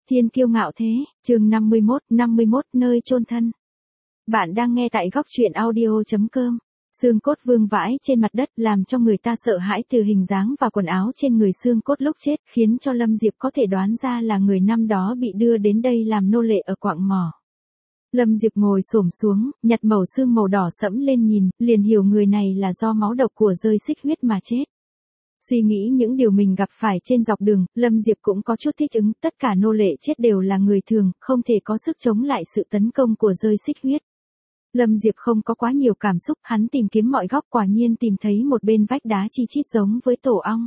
Thiên kiêu ngạo thế, chương 51 nơi chôn thân. Bạn đang nghe tại góc truyện audio.com. Xương cốt vương vãi trên mặt đất làm cho người ta sợ hãi từ hình dáng và quần áo trên người xương cốt lúc chết, khiến cho Lâm Diệp có thể đoán ra là người năm đó bị đưa đến đây làm nô lệ ở quạng mỏ. Lâm Diệp ngồi xổm xuống, nhặt mẩu xương màu đỏ sẫm lên nhìn, liền hiểu người này là do máu độc của rơi xích huyết mà chết. Suy nghĩ những điều mình gặp phải trên dọc đường, Lâm Diệp cũng có chút thích ứng, tất cả nô lệ chết đều là người thường, không thể có sức chống lại sự tấn công của rơi xích huyết. Lâm Diệp không có quá nhiều cảm xúc, hắn tìm kiếm mọi góc, quả nhiên tìm thấy một bên vách đá chi chít giống với tổ ong.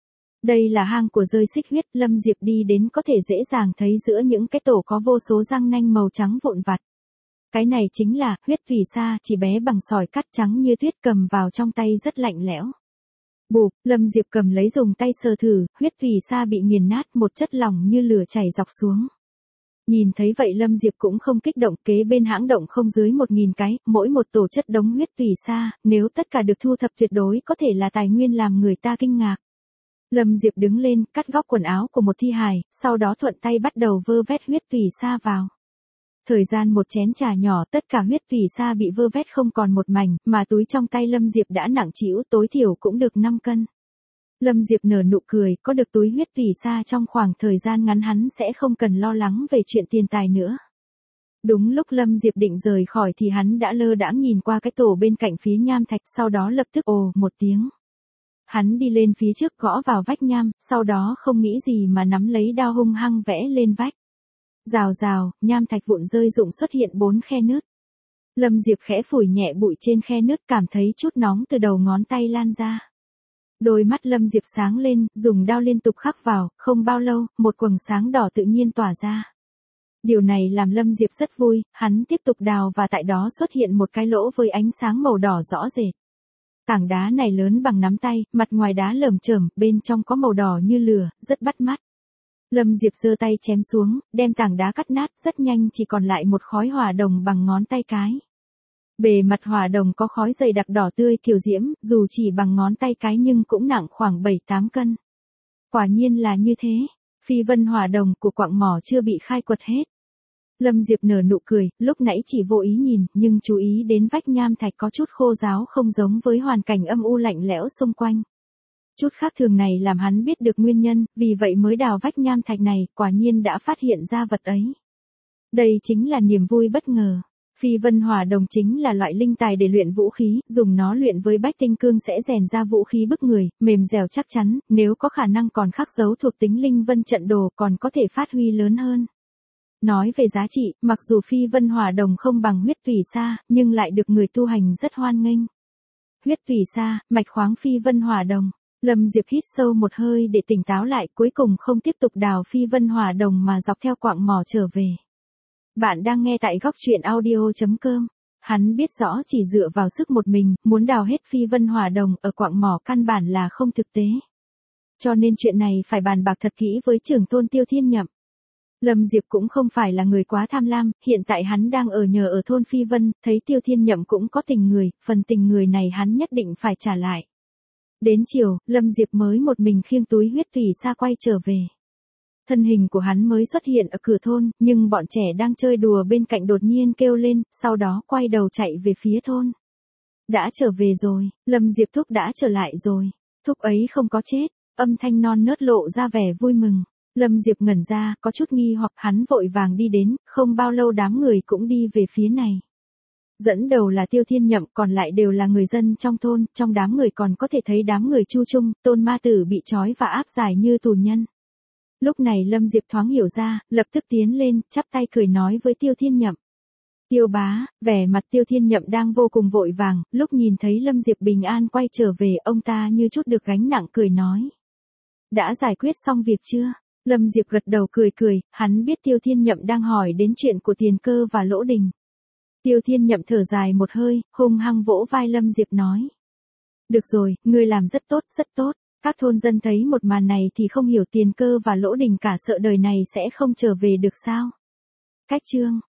Đây là hang của rơi xích huyết, Lâm Diệp đi đến có thể dễ dàng thấy giữa những cái tổ có vô số răng nanh màu trắng vụn vặt. Cái này chính là huyết phỉ sa, chỉ bé bằng sỏi cắt trắng như tuyết, cầm vào trong tay rất lạnh lẽo. Bụp, Lâm Diệp cầm lấy dùng tay sờ thử, huyết phỉ sa bị nghiền nát, một chất lỏng như lửa chảy dọc xuống. Nhìn thấy vậy Lâm Diệp cũng không kích động, kế bên hãng động không dưới 1000 cái, mỗi một tổ chất đống huyết phỉ sa, nếu tất cả được thu thập tuyệt đối có thể là tài nguyên làm người ta kinh ngạc. Lâm Diệp đứng lên, cắt góc quần áo của một thi hài, sau đó thuận tay bắt đầu vơ vét huyết phỉ sa vào. Thời gian một chén trà nhỏ, tất cả huyết phỉ sa bị vơ vét không còn một mảnh, mà túi trong tay Lâm Diệp đã nặng trĩu, tối thiểu cũng được 5 cân. Lâm Diệp nở nụ cười, có được túi huyết phỉ sa trong khoảng thời gian ngắn hắn sẽ không cần lo lắng về chuyện tiền tài nữa. Đúng lúc Lâm Diệp định rời khỏi thì hắn đã lơ đãng nhìn qua cái tổ bên cạnh phía nham thạch, sau đó lập tức ồ một tiếng. Hắn đi lên phía trước gõ vào vách nham, sau đó không nghĩ gì mà nắm lấy đao hung hăng vẽ lên vách. Rào rào, nham thạch vụn rơi rụng xuất hiện 4 khe nứt. Lâm Diệp khẽ phủi nhẹ bụi trên khe nứt, cảm thấy chút nóng từ đầu ngón tay lan ra. Đôi mắt Lâm Diệp sáng lên, dùng đao liên tục khắc vào, không bao lâu, một quầng sáng đỏ tự nhiên tỏa ra. Điều này làm Lâm Diệp rất vui, hắn tiếp tục đào và tại đó xuất hiện một cái lỗ với ánh sáng màu đỏ rõ rệt. Tảng đá này lớn bằng nắm tay, mặt ngoài đá lởm chởm, bên trong có màu đỏ như lửa, rất bắt mắt. Lâm Diệp giơ tay chém xuống, đem tảng đá cắt nát, rất nhanh chỉ còn lại một khói hỏa đồng bằng ngón tay cái. Bề mặt hỏa đồng có khói dày đặc đỏ tươi kiều diễm, dù chỉ bằng ngón tay cái nhưng cũng nặng khoảng 7-8 cân. Quả nhiên là như thế, phi vân hỏa đồng của quạng mỏ chưa bị khai quật hết. Lâm Diệp nở nụ cười, lúc nãy chỉ vô ý nhìn, nhưng chú ý đến vách nham thạch có chút khô ráo, không giống với hoàn cảnh âm u lạnh lẽo xung quanh. Chút khác thường này làm hắn biết được nguyên nhân, vì vậy mới đào vách nham thạch này, quả nhiên đã phát hiện ra vật ấy. Đây chính là niềm vui bất ngờ. Phi vân hỏa đồng chính là loại linh tài để luyện vũ khí, dùng nó luyện với bách tinh cương sẽ rèn ra vũ khí bức người, mềm dẻo chắc chắn, nếu có khả năng còn khắc dấu thuộc tính linh vân trận đồ còn có thể phát huy lớn hơn. Nói về giá trị, mặc dù phi vân hỏa đồng không bằng huyết phỉ sa, nhưng lại được người tu hành rất hoan nghênh. Huyết phỉ sa, mạch khoáng phi vân hỏa đồng. Lâm Diệp hít sâu một hơi để tỉnh táo lại, cuối cùng không tiếp tục đào phi vân hỏa đồng mà dọc theo quạng mỏ trở về. Bạn đang nghe tại góc truyện audio.com. Hắn biết rõ chỉ dựa vào sức một mình, muốn đào hết phi vân hỏa đồng ở quạng mỏ căn bản là không thực tế. Cho nên chuyện này phải bàn bạc thật kỹ với trưởng tôn Tiêu Thiên Nhậm. Lâm Diệp cũng không phải là người quá tham lam, hiện tại hắn đang ở nhờ ở thôn Phi Vân, thấy Tiêu Thiên Nhậm cũng có tình người, phần tình người này hắn nhất định phải trả lại. Đến chiều, Lâm Diệp mới một mình khiêng túi huyết phỉ sa quay trở về. Thân hình của hắn mới xuất hiện ở cửa thôn, nhưng bọn trẻ đang chơi đùa bên cạnh đột nhiên kêu lên, sau đó quay đầu chạy về phía thôn. Đã trở về rồi, Lâm Diệp thúc đã trở lại rồi, thúc ấy không có chết, âm thanh non nớt lộ ra vẻ vui mừng. Lâm Diệp ngẩn ra, có chút nghi hoặc, hắn vội vàng đi đến, không bao lâu đám người cũng đi về phía này. Dẫn đầu là Tiêu Thiên Nhậm, còn lại đều là người dân trong thôn, trong đám người còn có thể thấy đám người Chu Trung, Tôn Ma Tử bị trói và áp giải như tù nhân. Lúc này Lâm Diệp thoáng hiểu ra, lập tức tiến lên, chắp tay cười nói với Tiêu Thiên Nhậm. Tiêu bá, vẻ mặt Tiêu Thiên Nhậm đang vô cùng vội vàng, lúc nhìn thấy Lâm Diệp bình an quay trở về, ông ta như chút được gánh nặng cười nói. Đã giải quyết xong việc chưa? Lâm Diệp gật đầu cười cười, hắn biết Tiêu Thiên Nhậm đang hỏi đến chuyện của Tiền Cơ và Lỗ Đình. Tiêu Thiên Nhậm thở dài một hơi, hung hăng vỗ vai Lâm Diệp nói. Được rồi, ngươi làm rất tốt, rất tốt. Các thôn dân thấy một màn này thì không hiểu Tiền Cơ và Lỗ Đình cả sợ đời này sẽ không trở về được sao. Cách chương.